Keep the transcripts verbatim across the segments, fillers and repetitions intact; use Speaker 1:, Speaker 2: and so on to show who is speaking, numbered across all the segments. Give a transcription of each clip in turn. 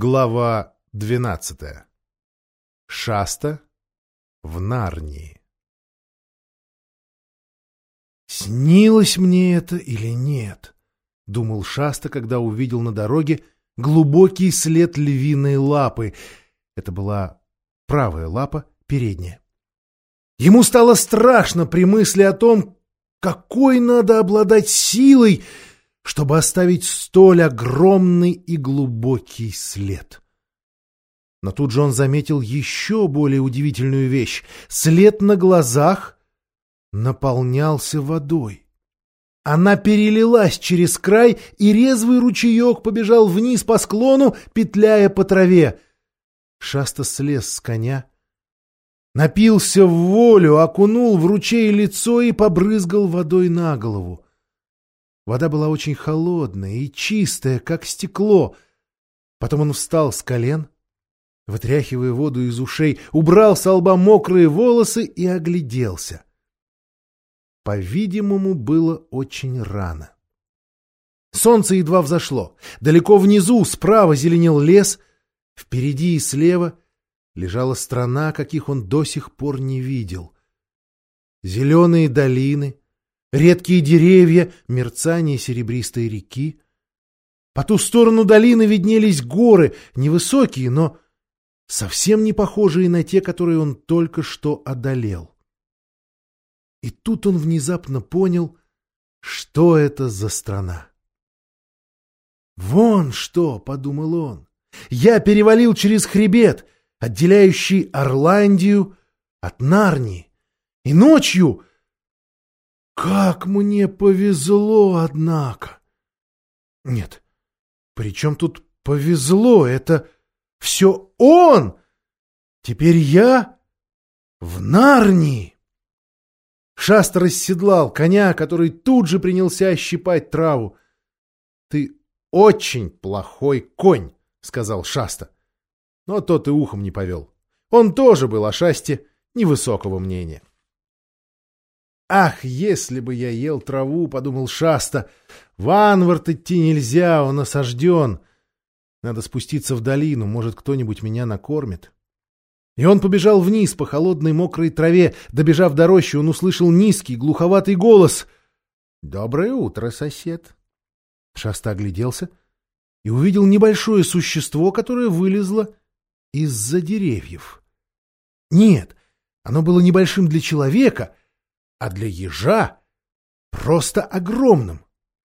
Speaker 1: Глава двенадцатая. Шаста в Нарнии. «Снилось мне это или нет?» — думал Шаста, когда увидел на дороге глубокий след львиной лапы. Это была правая лапа, передняя. Ему стало страшно при мысли о том, какой надо обладать силой, чтобы оставить столь огромный и глубокий след. Но тут же он заметил еще более удивительную вещь. След на глазах наполнялся водой. Она перелилась через край, и резвый ручеек побежал вниз по склону, петляя по траве. Шаста слез с коня, напился в волю, окунул в ручей лицо и побрызгал водой на голову. Вода была очень холодная и чистая, как стекло. Потом он встал с колен, вытряхивая воду из ушей, убрал со лба мокрые волосы и огляделся. По-видимому, было очень рано. Солнце едва взошло. Далеко внизу, справа зеленел лес, впереди и слева лежала страна, каких он до сих пор не видел. Зеленые долины, редкие деревья, мерцание серебристой реки. По ту сторону долины виднелись горы, невысокие, но совсем не похожие на те, которые он только что одолел. И тут он внезапно понял, что это за страна. «Вон что!» — подумал он. «Я перевалил через хребет, отделяющий Орландию от Нарнии, и ночью... Как мне повезло, однако!» Нет, при чем тут повезло? Это все он! Теперь я в Нарнии! Шаста расседлал коня, который тут же принялся щипать траву. — Ты очень плохой конь, — сказал Шаста. Но тот и ухом не повел. Он тоже был о Шасте невысокого мнения. «Ах, если бы я ел траву!» — подумал Шаста. «В Анвард идти нельзя, он осажден. Надо спуститься в долину, может, кто-нибудь меня накормит». И он побежал вниз по холодной мокрой траве. Добежав до рощи, он услышал низкий, глуховатый голос. «Доброе утро, сосед!» Шаста огляделся и увидел небольшое существо, которое вылезло из-за деревьев. Нет, оно было небольшим для человека, а для ежа просто огромным.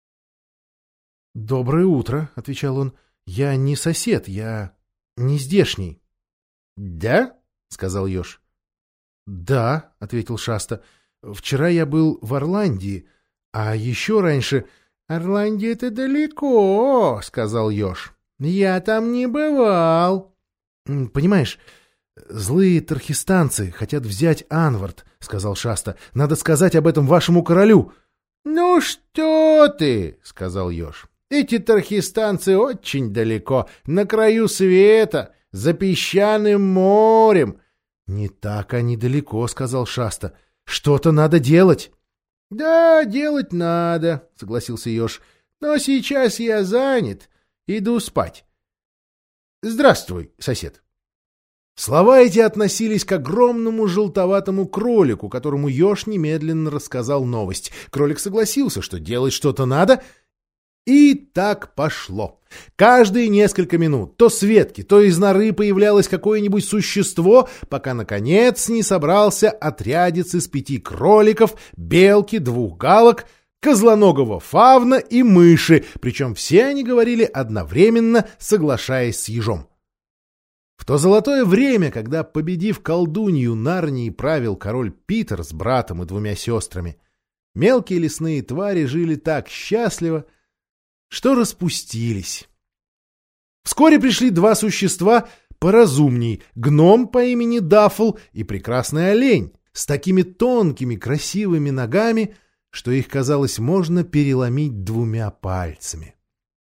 Speaker 1: «Доброе утро», — отвечал он. «Я не сосед, я не здешний». «Да?» — сказал еж. «Да», — ответил Шаста. «Вчера я был в Орландии, а еще раньше...» «Орландия — это далеко», — сказал еж. «Я там не бывал». «Понимаешь, злые тархистанцы хотят взять Анвард», — сказал Шаста. «Надо сказать об этом вашему королю». «Ну что ты», — сказал еж. «Эти тархистанцы очень далеко, на краю света, за песчаным морем». «Не так они далеко», — сказал Шаста. «Что-то надо делать». «Да, делать надо», — согласился еж. «Но сейчас я занят. Иду спать. Здравствуй, сосед». Слова эти относились к огромному желтоватому кролику, которому еж немедленно рассказал новость. Кролик согласился, что делать что-то надо, и так пошло. Каждые несколько минут то с ветки, то из норы появлялось какое-нибудь существо, пока, наконец, не собрался отрядец из пяти кроликов, белки, двух галок, козлоногого фавна и мыши, причем все они говорили одновременно, соглашаясь с ежом. В то золотое время, когда, победив колдунью, Нарнии правил король Питер с братом и двумя сестрами, мелкие лесные твари жили так счастливо, что распустились. Вскоре пришли два существа поразумней — гном по имени Даффл и прекрасный олень с такими тонкими красивыми ногами, что их, казалось, можно переломить двумя пальцами.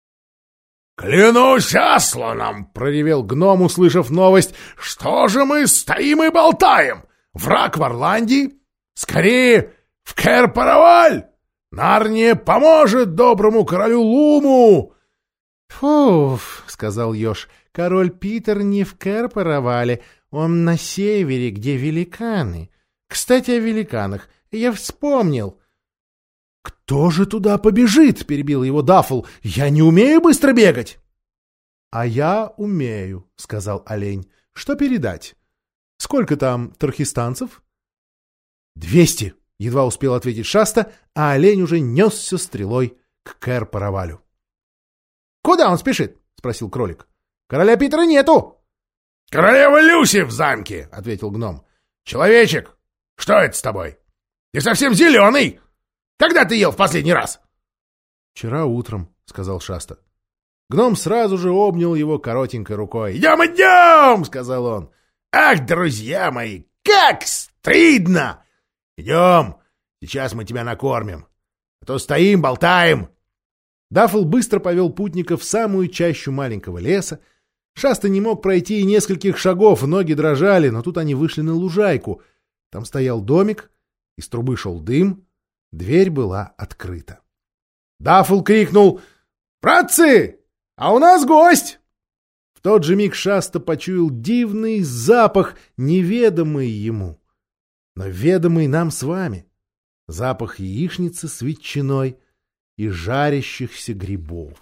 Speaker 2: «Клянусь Асланом!» — проревел гном, услышав новость. «Что же мы стоим и болтаем? Враг в Орландии? Скорее в Кэр-Параваль! Нарния поможет доброму королю Луму!»
Speaker 1: «Фуф», — сказал еж, король Питер не в Кэр-Паравале, он на севере, где великаны. Кстати, о великанах. Я вспомнил.
Speaker 2: — Кто же туда побежит? — перебил его Даффл. — Я не умею быстро бегать. — А я умею, — сказал олень. — Что передать? Сколько там тархистанцев? — Двести, — едва успел ответить Шаста, а олень уже несся стрелой к Кэр-Паравалю. — Куда он спешит? — спросил кролик. — Короля Питера нету. — Королева Люси в замке, — ответил гном. — Человечек, что это с тобой? Ты совсем зеленый. Когда ты ел в последний раз? — Вчера утром, — сказал Шаста. Гном сразу же обнял его коротенькой рукой. — Идем, идем, — сказал он. — Ах, друзья мои, как стыдно! Идем, сейчас мы тебя накормим. А то стоим, болтаем. Даффл быстро повел путников в самую чащу маленького леса. Шаста не мог пройти и нескольких шагов, ноги дрожали, но тут они вышли на лужайку. Там стоял домик, из трубы шел дым, дверь была открыта. Даффл крикнул: «Братцы, а у нас гость!» В тот же миг Шаста почуял дивный запах, неведомый ему, но ведомый нам с вами. Запах яичницы с ветчиной и жарящихся грибов.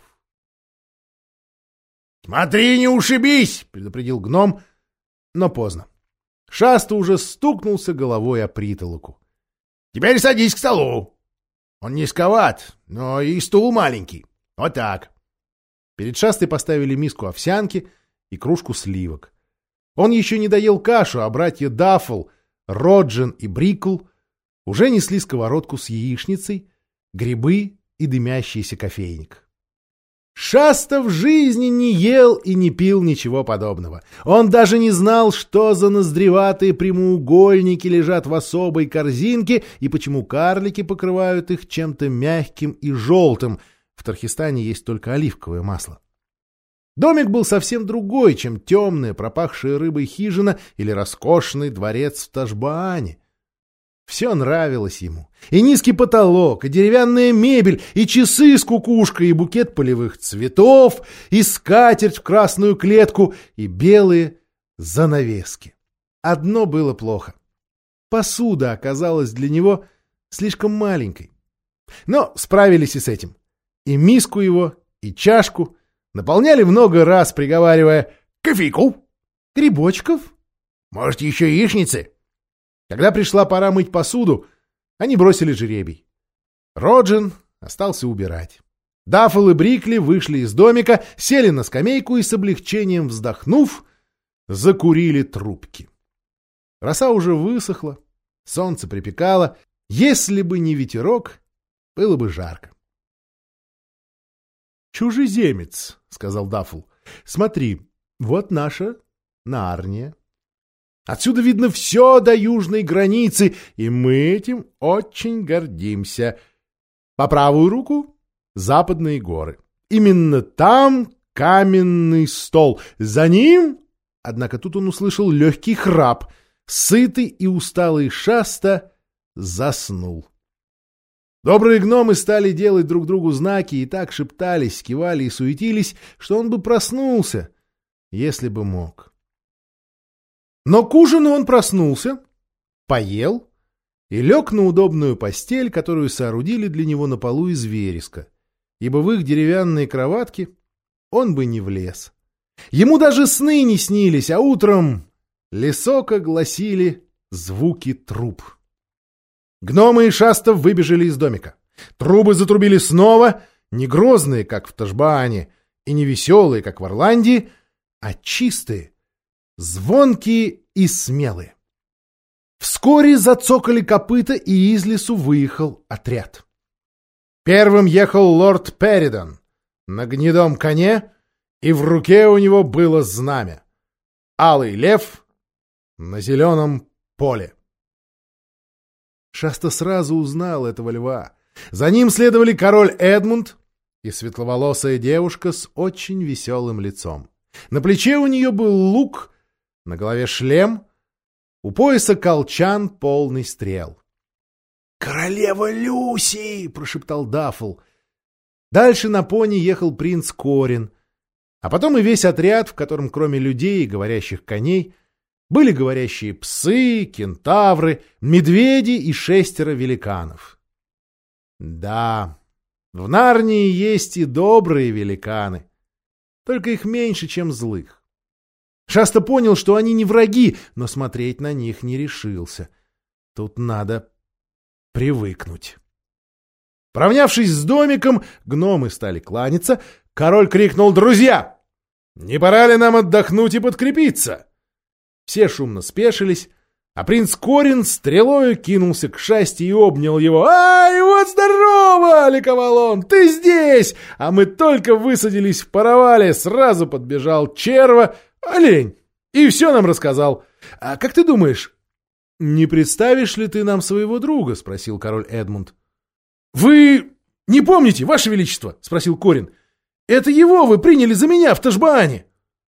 Speaker 2: «Смотри, не ушибись!» — предупредил гном, но поздно. Шаста уже стукнулся головой о притолоку. «Теперь садись к столу. Он низковат, но и стул маленький. Вот так». Перед Шастой поставили миску овсянки и кружку сливок. Он еще не доел кашу, а братья Даффл, Роджин и Брикл уже несли сковородку с яичницей, грибы и дымящийся кофейник. Шаста в жизни не ел и не пил ничего подобного. Он даже не знал, что за ноздреватые прямоугольники лежат в особой корзинке и почему карлики покрывают их чем-то мягким и желтым. В Тархистане есть только оливковое масло. Домик был совсем другой, чем темная, пропахшая рыбой хижина или роскошный дворец в Ташбаане. Все нравилось ему. И низкий потолок, и деревянная мебель, и часы с кукушкой, и букет полевых цветов, и скатерть в красную клетку, и белые занавески. Одно было плохо. Посуда оказалась для него слишком маленькой. Но справились и с этим. И миску его, и чашку наполняли много раз, приговаривая: «Кофейку! Грибочков? Может, еще яичницы?» Когда пришла пора мыть посуду, они бросили жребий. Роджин остался убирать. Даффл и Брикли вышли из домика, сели на скамейку и с облегчением вздохнув, закурили трубки. Роса уже высохла, солнце припекало. Если бы не ветерок, было бы жарко. «Чужеземец», — сказал Даффл, — «смотри, вот наша Нарния. Отсюда видно все до южной границы, и мы этим очень гордимся. По правую руку — западные горы. Именно там каменный стол. За ним...» Однако тут он услышал легкий храп. Сытый и усталый Шаста заснул. Добрые гномы стали делать друг другу знаки и так шептались, кивали и суетились, что он бы проснулся, если бы мог. Но к ужину он проснулся, поел и лег на удобную постель, которую соорудили для него на полу из вереска, ибо в их деревянные кроватки он бы не влез. Ему даже сны не снились, а утром лесок огласили звуки труб. Гномы и Шаста выбежали из домика. Трубы затрубили снова, не грозные, как в Ташбаане, и не веселые, как в Орландии, а чистые, звонкие и смелые. Вскоре зацокали копыта, и из лесу выехал отряд. Первым ехал лорд Перидан на гнедом коне, и в руке у него было знамя — алый лев на зеленом поле. Шаста сразу узнал этого льва. За ним следовали король Эдмунд и светловолосая девушка с очень веселым лицом. На плече у нее был лук, на голове шлем, у пояса колчан полный стрел. «Королева Люси!» — прошептал Даффл. Дальше на пони ехал принц Корин.
Speaker 1: А потом и весь отряд, в котором кроме людей и говорящих коней были говорящие псы, кентавры, медведи и шестеро великанов. Да, в Нарнии есть и добрые великаны, только их меньше, чем злых. Шаста понял, что они не враги, но смотреть на них не решился. Тут надо привыкнуть. Поравнявшись с домиком, гномы стали кланяться. Король крикнул: «Друзья! Не пора ли нам отдохнуть и подкрепиться?» Все шумно спешились, а принц Корин стрелою кинулся к Шасте и обнял его. «Ай, вот здорово!» — ликовал он. «Ты здесь! А мы только высадились в Паравале, сразу подбежал черва, олень, и все нам рассказал. А как ты думаешь, не представишь ли ты нам своего друга?» — спросил король Эдмунд. «Вы не помните, ваше величество?» — спросил Корин. «Это его вы приняли за меня в Ташбаане».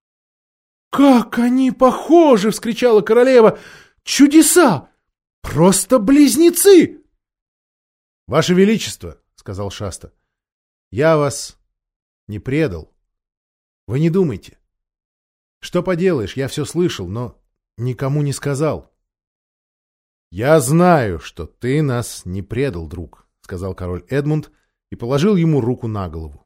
Speaker 1: «Как они похожи!» — вскричала королева. «Чудеса! Просто близнецы!» «Ваше величество!» — сказал Шаста. «Я вас не предал. Вы не думайте. Что поделаешь, я все слышал, но никому не сказал». «Я знаю, что ты нас не предал, друг», — сказал король Эдмунд и положил ему руку на голову.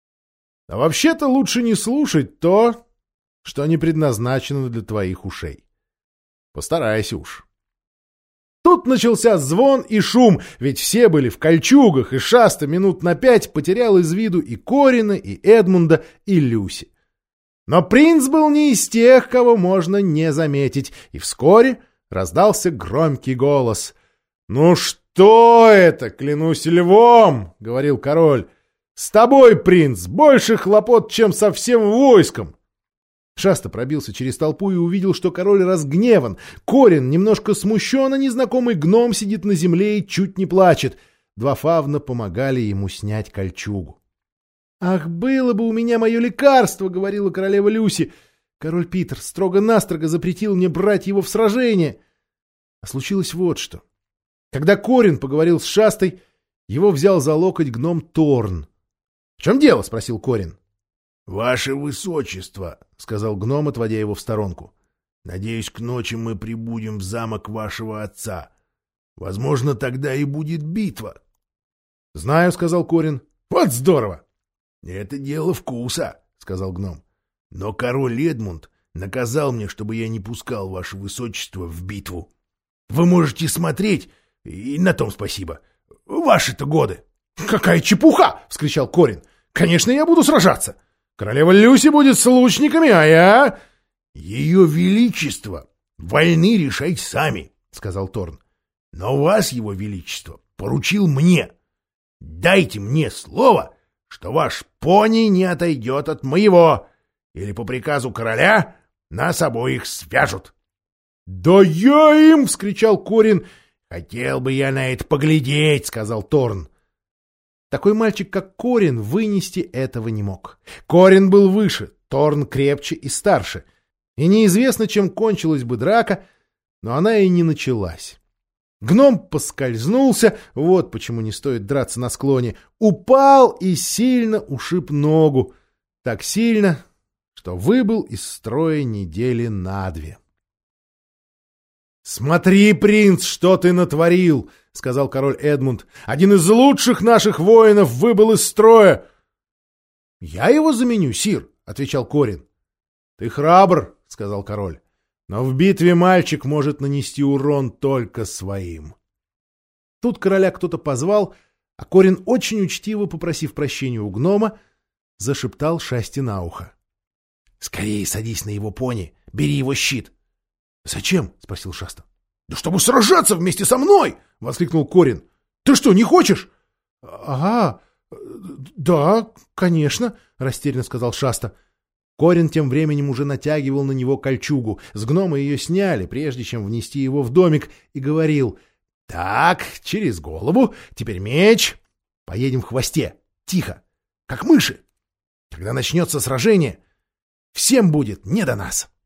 Speaker 1: «А вообще-то лучше не слушать то, что не предназначено для твоих ушей. Постарайся уж». Тут начался звон и шум, ведь все были в кольчугах, и Шаста минут на пять потерял из виду и Корина, и Эдмунда, и Люси. Но принц был не из тех, кого можно не заметить, и вскоре раздался громкий голос. «Ну что это, клянусь львом!» — говорил король. «С тобой, принц, больше хлопот, чем со всем войском!» Шаста пробился через толпу и увидел, что король разгневан. Корин немножко смущен, а незнакомый гном сидит на земле и чуть не плачет. Два фавна помогали ему снять кольчугу. «Ах, было бы у меня мое лекарство!» — говорила королева Люси. «Король Питер строго-настрого запретил мне брать его в сражение». А случилось вот что. Когда Корин поговорил с Шастой, его взял за локоть гном Торн. «В чем дело?» — спросил Корин.
Speaker 2: «Ваше высочество», — сказал гном, отводя его в сторонку, — «надеюсь, к ночи мы прибудем в замок вашего отца. Возможно, тогда и будет битва».
Speaker 1: «Знаю», — сказал Корин. «Вот здорово!»
Speaker 2: «Это дело вкуса», — сказал гном. «Но король Эдмунд наказал мне, чтобы я не пускал ваше высочество в битву. Вы можете смотреть, и на том спасибо. Ваши-то годы».
Speaker 1: «Какая чепуха!» — вскричал Корин. «Конечно, я буду сражаться. Королева Люси будет с лучниками, а я...»
Speaker 2: «Ее величество вольны решать сами», — сказал Торн. «Но вас, его величество, поручил мне. Дайте мне слово, что ваш пони не отойдет от моего, или по приказу короля нас обоих свяжут».
Speaker 1: «Да я им!» — вскричал Корин.
Speaker 2: «Хотел бы я на это поглядеть», — сказал Торн.
Speaker 1: Такой мальчик, как Корин, вынести этого не мог. Корин был выше, Торн крепче и старше. И неизвестно, чем кончилась бы драка, но она и не началась. Гном поскользнулся, вот почему не стоит драться на склоне, упал и сильно ушиб ногу. Так сильно, что выбыл из строя недели на две. «Смотри, принц, что ты натворил!» — сказал король Эдмунд. «Один из лучших наших воинов выбыл из строя!» «Я его заменю, сир!» — отвечал Корин. «Ты храбр!» — сказал король. «Но в битве мальчик может нанести урон только своим». Тут короля кто-то позвал, а Корин, очень учтиво попросив прощения у гнома, зашептал Шасте на ухо. «Скорее садись на его пони, бери его щит!» «Зачем?» — спросил Шаста. «Да чтобы сражаться вместе со мной!» — воскликнул Корин. «Ты что, не хочешь?» «Ага, да, конечно», — растерянно сказал Шаста. Корин тем временем уже натягивал на него кольчугу. С гнома ее сняли, прежде чем внести его в домик, и говорил: «Так, через голову, теперь меч. Поедем в хвосте, тихо, как мыши. Когда начнется сражение, всем будет не до нас».